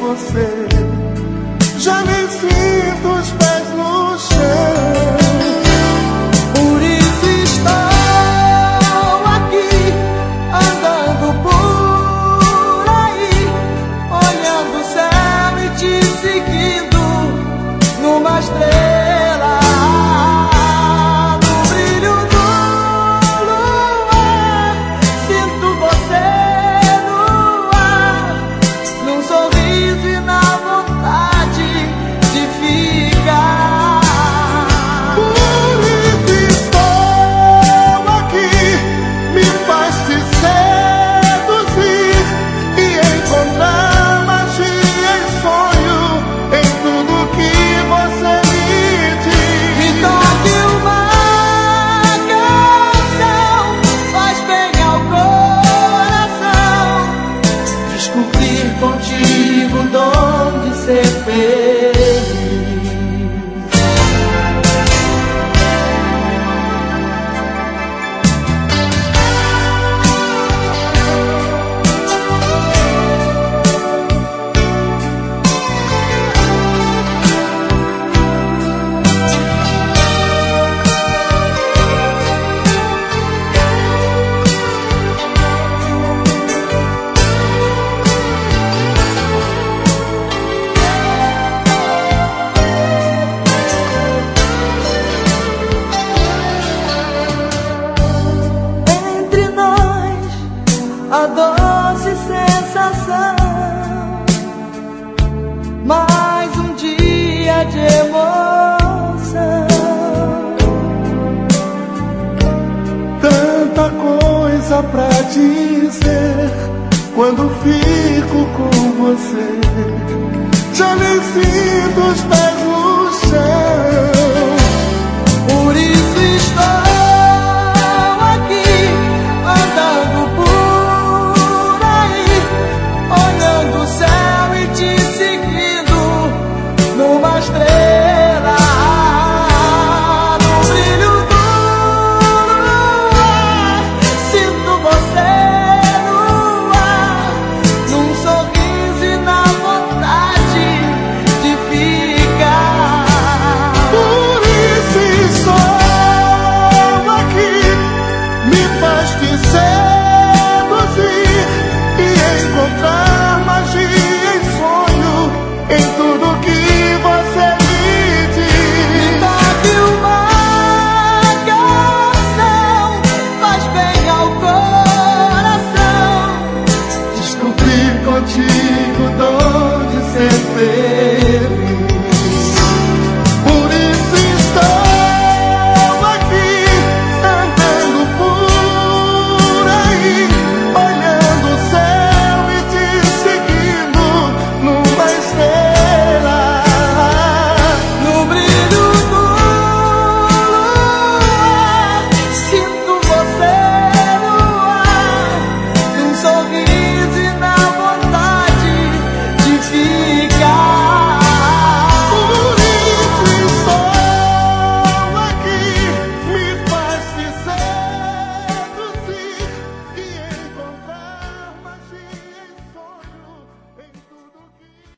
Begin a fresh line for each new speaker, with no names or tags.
você. Já nem sinto os pés no chão.
Por isso estou aqui, andando por aí, olhando o céu e te seguindo numa estrela, no brilho do luar. Sinto você no ar, num sorriso e na vontade de ficar.
Por isso estou aqui, me faz te seduzir e encontrar magia e sonho em tudo que você me diz.
Me toque uma canção, faz bem ao coração. Descobrir contigo o dom de ser feliz. Entre nós, a doce sensação, mais um dia de emoção.
Tanta coisa pra dizer quando fico com você. Já nem sinto os pés no chão.
Por isso estou aqui, andando por aí, olhando o céu e te seguindo numa estrela, no brilho do luar. Sinto você no ar, num sorriso e na vontade de ficar.
Por isso estou aqui, me faz te seduzir